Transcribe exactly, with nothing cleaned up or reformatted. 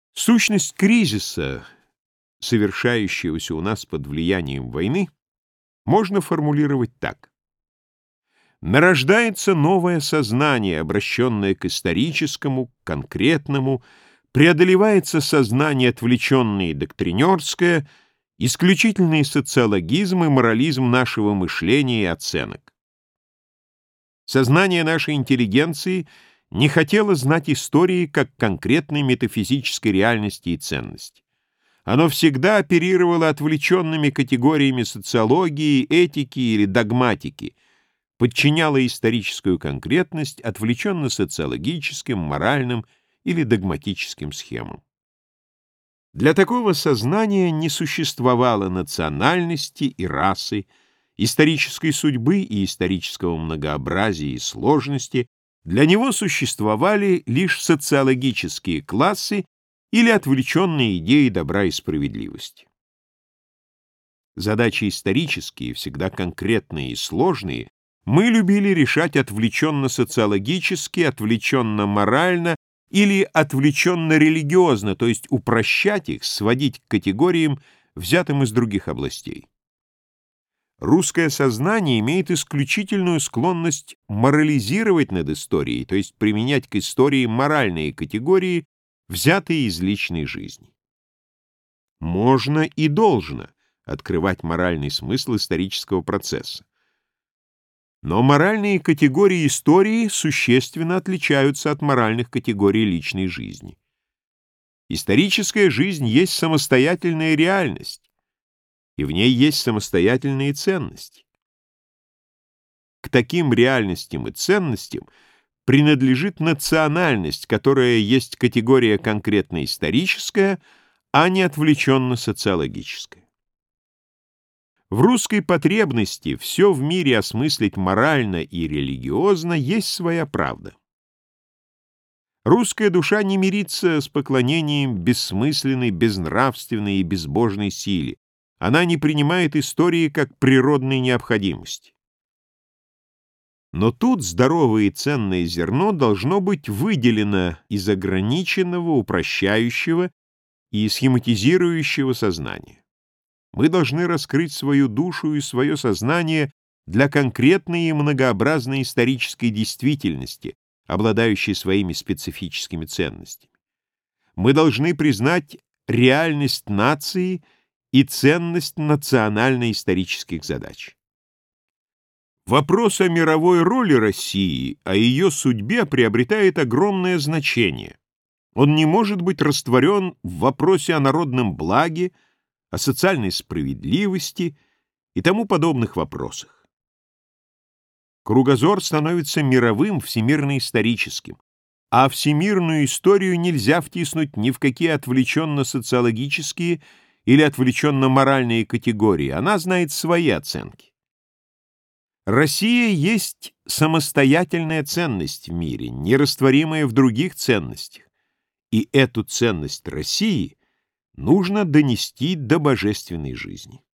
Сущность кризиса, совершающегося у нас под влиянием войны, можно формулировать так. Нарождается новое сознание, обращенное к историческому, конкретному, преодолевается сознание отвлеченное и доктринерское, исключительный социологизм и морализм нашего мышления и оценок. Сознание нашей интеллигенции не хотело знать истории как конкретной метафизической реальности и ценности. Оно всегда оперировало отвлеченными категориями социологии, этики или догматики, подчиняло историческую конкретность отвлеченно-социологическим, моральным или догматическим схемам. Для такого сознания не существовало национальности и расы, исторической судьбы и исторического многообразия и сложности. Для него существовали лишь социологические классы или отвлеченные идеи добра и справедливости. Задачи исторические, всегда конкретные и сложные, мы любили решать отвлеченно-социологически, отвлеченно-морально или отвлеченно-религиозно, то есть упрощать их, сводить к категориям, взятым из других областей. Русское сознание имеет исключительную склонность морализировать над историей, то есть применять к истории моральные категории, взятые из личной жизни. Можно и должно открывать моральный смысл исторического процесса. Но моральные категории истории существенно отличаются от моральных категорий личной жизни. Историческая жизнь есть самостоятельная реальность, и в ней есть самостоятельные ценности. К таким реальностям и ценностям принадлежит национальность, которая есть категория конкретно историческая, а не отвлеченно-социологическая. В русской потребности все в мире осмыслить морально и религиозно есть своя правда. Русская душа не мирится с поклонением бессмысленной, безнравственной и безбожной силе. Она не принимает истории как природной необходимости. Но тут здоровое и ценное зерно должно быть выделено из ограниченного, упрощающего и схематизирующего сознания. Мы должны раскрыть свою душу и свое сознание для конкретной и многообразной исторической действительности, обладающей своими специфическими ценностями. Мы должны признать реальность нации и ценность национально-исторических задач. Вопрос о мировой роли России, о ее судьбе приобретает огромное значение. Он не может быть растворен в вопросе о народном благе, о социальной справедливости и тому подобных вопросах. Кругозор становится мировым, всемирно-историческим, а всемирную историю нельзя втиснуть ни в какие отвлеченно-социологические или отвлеченно-моральные категории. Она знает свои оценки. Россия есть самостоятельная ценность в мире, нерастворимая в других ценностях, и эту ценность России нужно донести до божественной жизни.